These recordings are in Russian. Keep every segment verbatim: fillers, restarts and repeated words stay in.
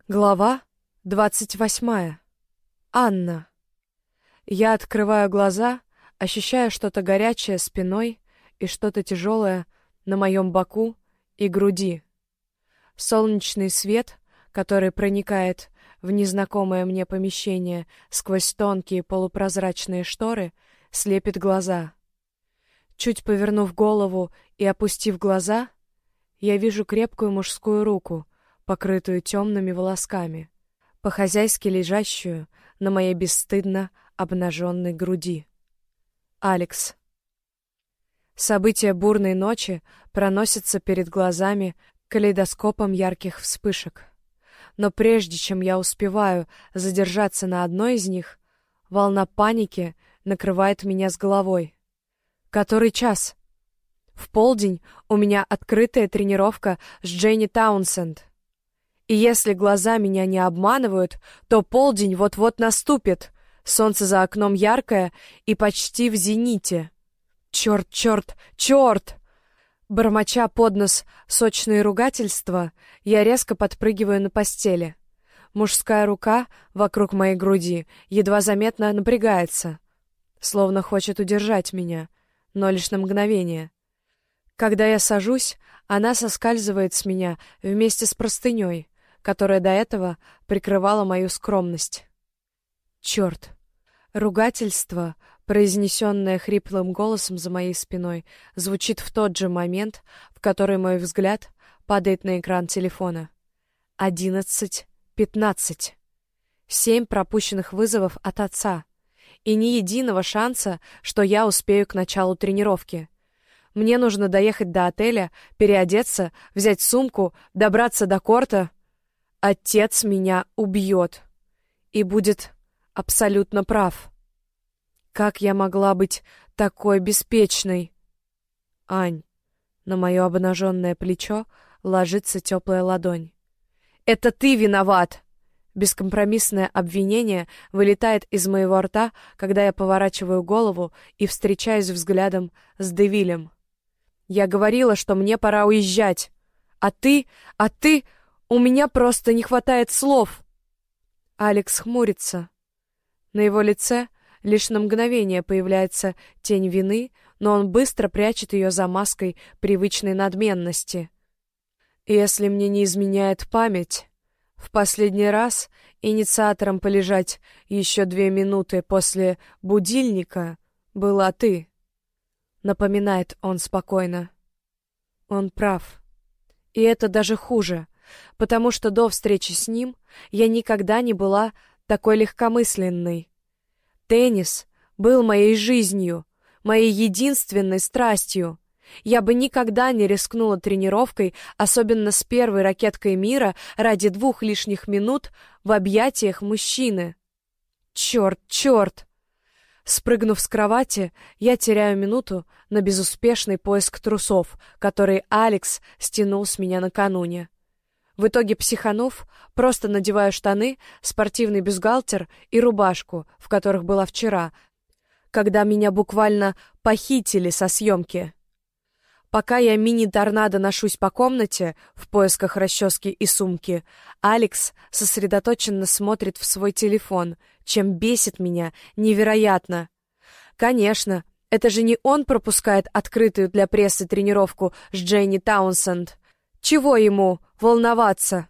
Глава двадцать восьмая. Анна. Я открываю глаза, ощущая что-то горячее спиной и что-то тяжелое на моем боку и груди. Солнечный свет, который проникает в незнакомое мне помещение сквозь тонкие полупрозрачные шторы, слепит глаза. Чуть повернув голову и опустив глаза, я вижу крепкую мужскую руку, покрытую темными волосками, по-хозяйски лежащую на моей бесстыдно обнаженной груди. Алекс. События бурной ночи проносятся перед глазами калейдоскопом ярких вспышек. Но прежде чем я успеваю задержаться на одной из них, волна паники накрывает меня с головой. Который час? В полдень у меня открытая тренировка с Дженни Таунсенд. И если глаза меня не обманывают, то полдень вот-вот наступит. Солнце за окном яркое и почти в зените. Черт, черт, черт! Бормоча под нос сочные ругательства, я резко подпрыгиваю на постели. Мужская рука вокруг моей груди едва заметно напрягается, словно хочет удержать меня, но лишь на мгновение. Когда я сажусь, она соскальзывает с меня вместе с простыней, которая до этого прикрывала мою скромность. Черт! Ругательство, произнесенное хриплым голосом за моей спиной, звучит в тот же момент, в который мой взгляд падает на экран телефона. Одиннадцать пятнадцать. Семь пропущенных вызовов от отца. И ни единого шанса, что я успею к началу тренировки. Мне нужно доехать до отеля, переодеться, взять сумку, добраться до корта. Отец меня убьет. И будет абсолютно прав. Как я могла быть такой беспечной? Ань, на мое обнаженное плечо ложится теплая ладонь. Это ты виноват! Бескомпромиссное обвинение вылетает из моего рта, когда я поворачиваю голову и встречаюсь взглядом с Девилем. Я говорила, что мне пора уезжать. А ты, а ты... У меня просто не хватает слов. Алекс хмурится. На его лице лишь на мгновение появляется тень вины, но он быстро прячет ее за маской привычной надменности. Если мне не изменяет память, в последний раз инициатором полежать еще две минуты после будильника была ты. Напоминает он спокойно. Он прав. И это даже хуже. Потому что до встречи с ним я никогда не была такой легкомысленной. Теннис был моей жизнью, моей единственной страстью. Я бы никогда не рискнула тренировкой, особенно с первой ракеткой мира, ради двух лишних минут в объятиях мужчины. Черт, черт! Спрыгнув с кровати, я теряю минуту на безуспешный поиск трусов, которые Алекс стянул с меня накануне. В итоге, психанув, просто надеваю штаны, спортивный бюстгальтер и рубашку, в которых была вчера, когда меня буквально похитили со съемки. Пока я мини-торнадо ношусь по комнате в поисках расчески и сумки, Алекс сосредоточенно смотрит в свой телефон, чем бесит меня невероятно. Конечно, это же не он пропускает открытую для прессы тренировку с Дженни Таунсенд. Чего ему волноваться?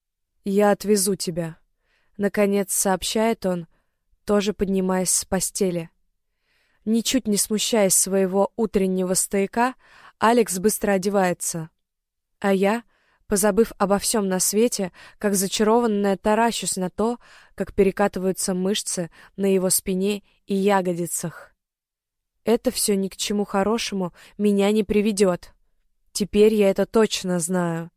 Я отвезу тебя, наконец сообщает он, тоже поднимаясь с постели. Ничуть не смущаясь своего утреннего стояка, Алекс быстро одевается. А я, позабыв обо всем на свете, как зачарованная, таращусь на то, как перекатываются мышцы на его спине и ягодицах. Это все ни к чему хорошему меня не приведет. Теперь я это точно знаю.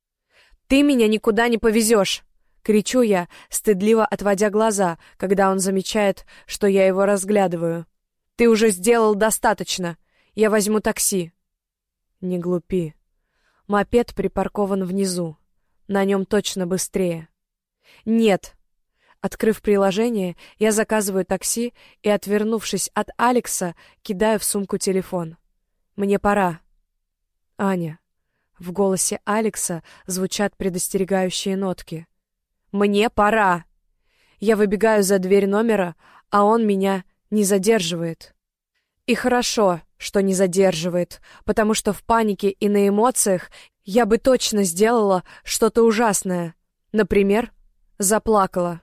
«Ты меня никуда не повезешь!» — кричу я, стыдливо отводя глаза, когда он замечает, что я его разглядываю. «Ты уже сделал достаточно. Я возьму такси». «Не глупи. Мопед припаркован внизу. На нем точно быстрее». «Нет». Открыв приложение, я заказываю такси и, отвернувшись от Алекса, кидаю в сумку телефон. «Мне пора». «Аня». В голосе Алекса звучат предостерегающие нотки. Мне пора. Я выбегаю за дверь номера, а он меня не задерживает. И хорошо, что не задерживает, потому что в панике и на эмоциях я бы точно сделала что-то ужасное. Например, заплакала.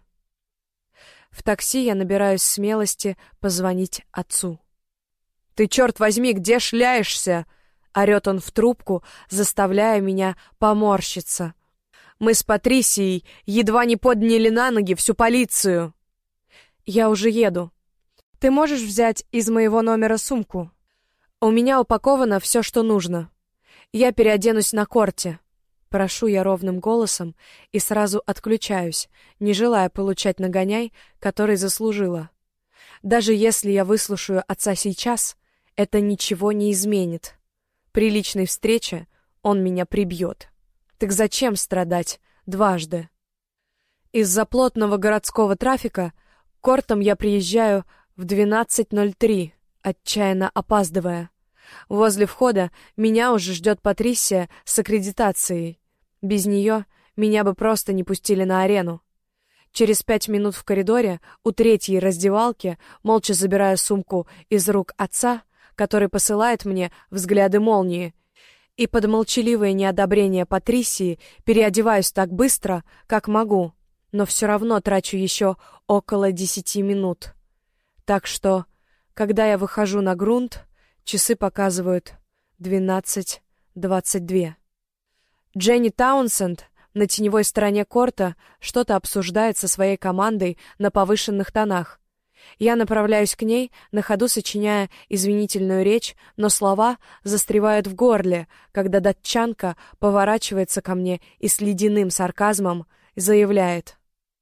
В такси я набираюсь смелости позвонить отцу. «Ты, черт возьми, где шляешься?» — орет он в трубку, заставляя меня поморщиться. «Мы с Патрисией едва не подняли на ноги всю полицию». «Я уже еду. Ты можешь взять из моего номера сумку? У меня упаковано все, что нужно. Я переоденусь на корте». Прошу я ровным голосом и сразу отключаюсь, не желая получать нагоняй, который заслужила. Даже если я выслушаю отца сейчас, это ничего не изменит. При личной встрече он меня прибьет. Так зачем страдать дважды? Из-за плотного городского трафика кортом я приезжаю в двенадцать ноль три, отчаянно опаздывая. Возле входа меня уже ждет Патрисия с аккредитацией. Без нее меня бы просто не пустили на арену. Через пять минут в коридоре у третьей раздевалки молча забираю сумку из рук отца, который посылает мне взгляды молнии, и под молчаливое неодобрение Патрисии переодеваюсь так быстро, как могу, но все равно трачу еще около десяти минут. Так что, когда я выхожу на грунт, часы показывают двенадцать двадцать два. Дженни Таунсенд на теневой стороне корта что-то обсуждает со своей командой на повышенных тонах. Я направляюсь к ней, на ходу сочиняя извинительную речь, но слова застревают в горле, когда датчанка поворачивается ко мне и с ледяным сарказмом заявляет: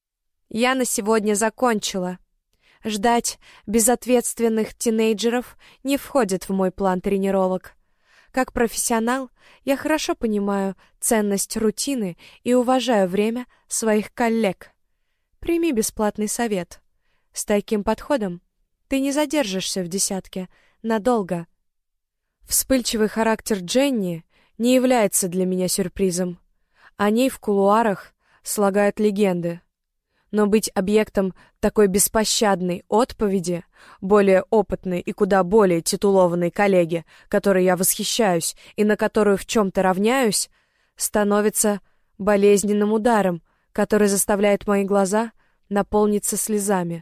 «Я на сегодня закончила. Ждать безответственных тинейджеров не входит в мой план тренировок. Как профессионал, я хорошо понимаю ценность рутины и уважаю время своих коллег. Прими бесплатный совет. С таким подходом ты не задержишься в десятке надолго». Вспыльчивый характер Дженни не является для меня сюрпризом. О ней в кулуарах слагают легенды. Но быть объектом такой беспощадной отповеди более опытной и куда более титулованной коллеги, которой я восхищаюсь и на которую в чем-то равняюсь, становится болезненным ударом, который заставляет мои глаза наполниться слезами.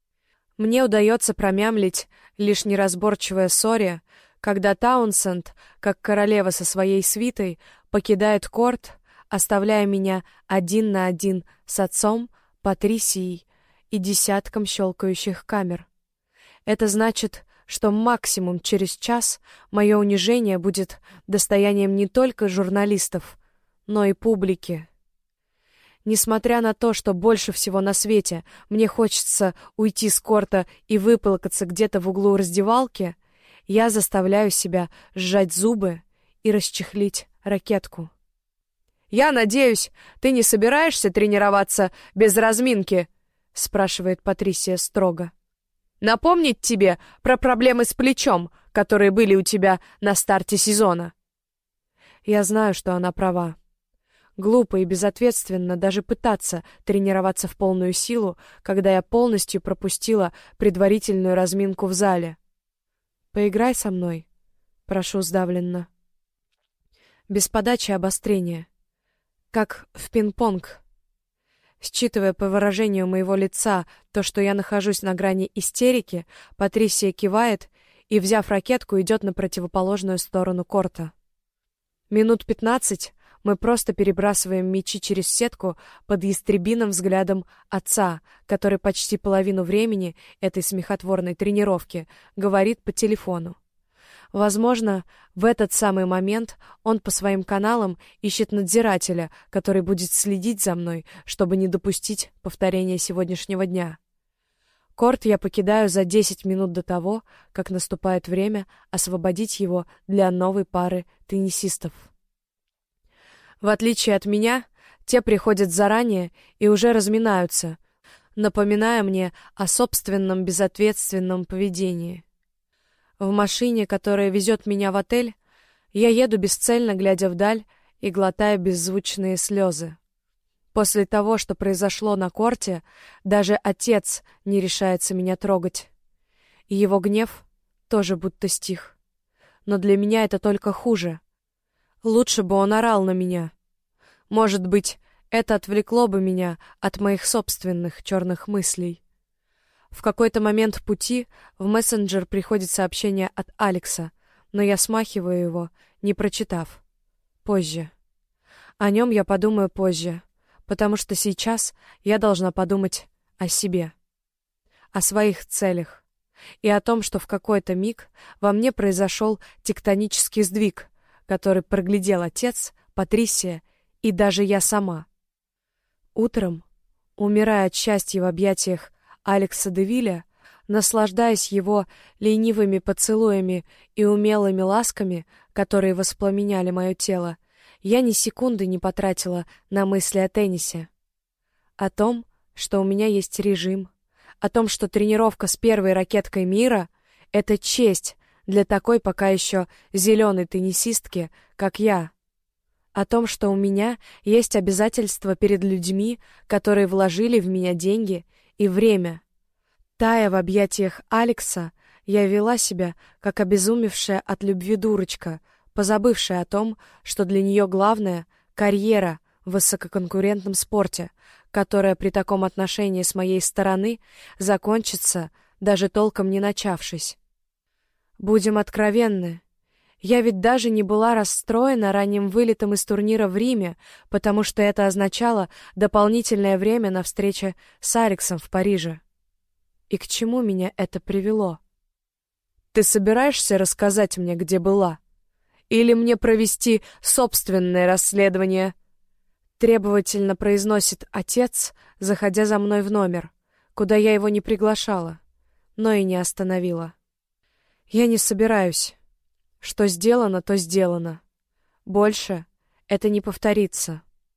Мне удается промямлить лишь неразборчивое «сори», когда Таунсенд, как королева со своей свитой, покидает корт, оставляя меня один на один с отцом, Патрисией и десятком щелкающих камер. Это значит, что максимум через час мое унижение будет достоянием не только журналистов, но и публики. Несмотря на то, что больше всего на свете мне хочется уйти с корта и выплакаться где-то в углу раздевалки, я заставляю себя сжать зубы и расчехлить ракетку. «Я надеюсь, ты не собираешься тренироваться без разминки?» — спрашивает Патрисия строго. «Напомнить тебе про проблемы с плечом, которые были у тебя на старте сезона?» Я знаю, что она права. Глупо и безответственно даже пытаться тренироваться в полную силу, когда я полностью пропустила предварительную разминку в зале. «Поиграй со мной», — прошу сдавленно. Без подачи обострения. Как в пинг-понг. Считывая по выражению моего лица то, что я нахожусь на грани истерики, Патрисия кивает и, взяв ракетку, идет на противоположную сторону корта. Минут пятнадцать мы просто перебрасываем мячи через сетку под ястребиным взглядом отца, который почти половину времени этой смехотворной тренировки говорит по телефону. Возможно, в этот самый момент он по своим каналам ищет надзирателя, который будет следить за мной, чтобы не допустить повторения сегодняшнего дня. Корт я покидаю за десять минут до того, как наступает время освободить его для новой пары теннисистов. В отличие от меня, те приходят заранее и уже разминаются, напоминая мне о собственном безответственном поведении. В машине, которая везет меня в отель, я еду бесцельно, глядя вдаль и глотая беззвучные слезы. После того, что произошло на корте, даже отец не решается меня трогать. И его гнев тоже будто стих. Но для меня это только хуже. Лучше бы он орал на меня. Может быть, это отвлекло бы меня от моих собственных черных мыслей. В какой-то момент пути в мессенджер приходит сообщение от Алекса, но я смахиваю его, не прочитав. Позже. О нем я подумаю позже, потому что сейчас я должна подумать о себе, о своих целях и о том, что в какой-то миг во мне произошел тектонический сдвиг, который проглядел отец, Патрисия и даже я сама. Утром, умирая от счастья в объятиях Алекса де Вилля, наслаждаясь его ленивыми поцелуями и умелыми ласками, которые воспламеняли мое тело, я ни секунды не потратила на мысли о теннисе. О том, что у меня есть режим, о том, что тренировка с первой ракеткой мира — это честь для такой пока еще зеленой теннисистки, как я. О том, что у меня есть обязательства перед людьми, которые вложили в меня деньги и время. Тая в объятиях Алекса, я вела себя, как обезумевшая от любви дурочка, позабывшая о том, что для нее главное — карьера в высококонкурентном спорте, которая при таком отношении с моей стороны закончится, даже толком не начавшись. Будем откровенны. Я ведь даже не была расстроена ранним вылетом из турнира в Риме, потому что это означало дополнительное время на встрече с Алексом в Париже. И к чему меня это привело? Ты собираешься рассказать мне, где была? Или мне провести собственное расследование? Требовательно произносит отец, заходя за мной в номер, куда я его не приглашала, но и не остановила. Я не собираюсь. Что сделано, то сделано. Больше это не повторится.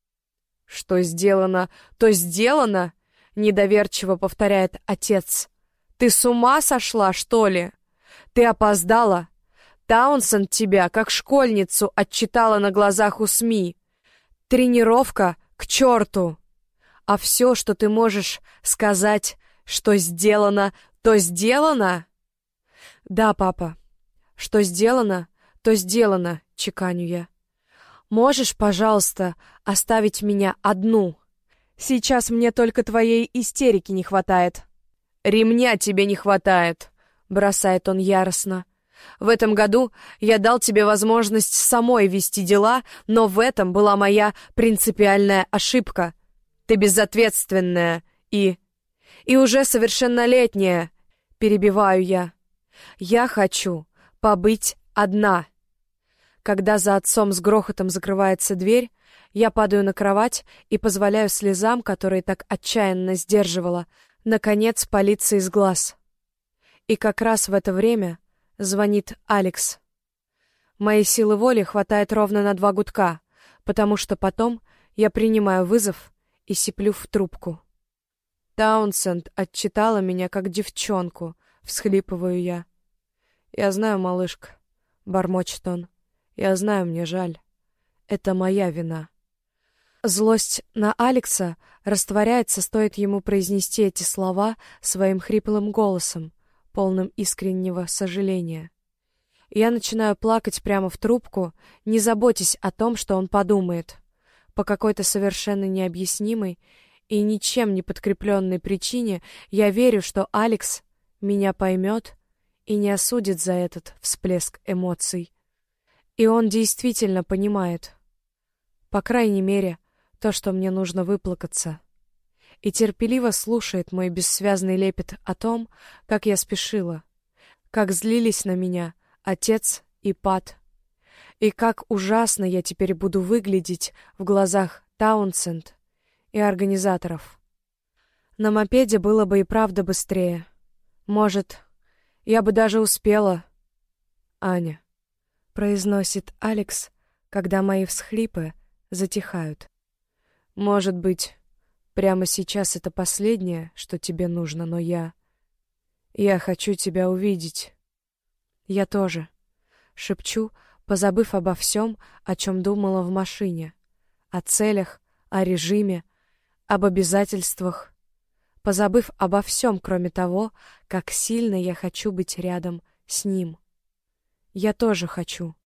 Что сделано, то сделано? Недоверчиво повторяет отец. Ты с ума сошла, что ли? Ты опоздала? Таунсенд тебя, как школьницу, отчитала на глазах у СМИ. Тренировка к черту. А все, что ты можешь сказать, что сделано, то сделано? Да, папа. Что сделано, то сделано, чеканю я. Можешь, пожалуйста, оставить меня одну? Сейчас мне только твоей истерики не хватает. Ремня тебе не хватает, бросает он яростно. В этом году я дал тебе возможность самой вести дела, но в этом была моя принципиальная ошибка. Ты безответственная и... и уже совершеннолетняя, перебиваю я. Я хочу побыть одна. Когда за отцом с грохотом закрывается дверь, я падаю на кровать и позволяю слезам, которые так отчаянно сдерживала, наконец палиться из глаз. И как раз в это время звонит Алекс. Моей силы воли хватает ровно на два гудка, потому что потом я принимаю вызов и сиплю в трубку. Таунсенд отчитала меня как девчонку, всхлипываю я. «Я знаю, малышка», — бормочет он. «Я знаю, мне жаль. Это моя вина». Злость на Алекса растворяется, стоит ему произнести эти слова своим хриплым голосом, полным искреннего сожаления. Я начинаю плакать прямо в трубку, не заботясь о том, что он подумает. По какой-то совершенно необъяснимой и ничем не подкрепленной причине я верю, что Алекс меня поймет и не осудит за этот всплеск эмоций. И он действительно понимает. По крайней мере, то, что мне нужно выплакаться. И терпеливо слушает мой бессвязный лепет о том, как я спешила, как злились на меня отец и Пат, и как ужасно я теперь буду выглядеть в глазах Таунсенд и организаторов. На мопеде было бы и правда быстрее. Может, я бы даже успела. Аня, произносит Алекс, когда мои всхлипы затихают. Может быть, прямо сейчас это последнее, что тебе нужно, но я... Я хочу тебя увидеть. Я тоже. Шепчу, позабыв обо всем, о чем думала в машине. О целях, о режиме, об обязательствах, позабыв обо всем, кроме того, как сильно я хочу быть рядом с ним. Я тоже хочу.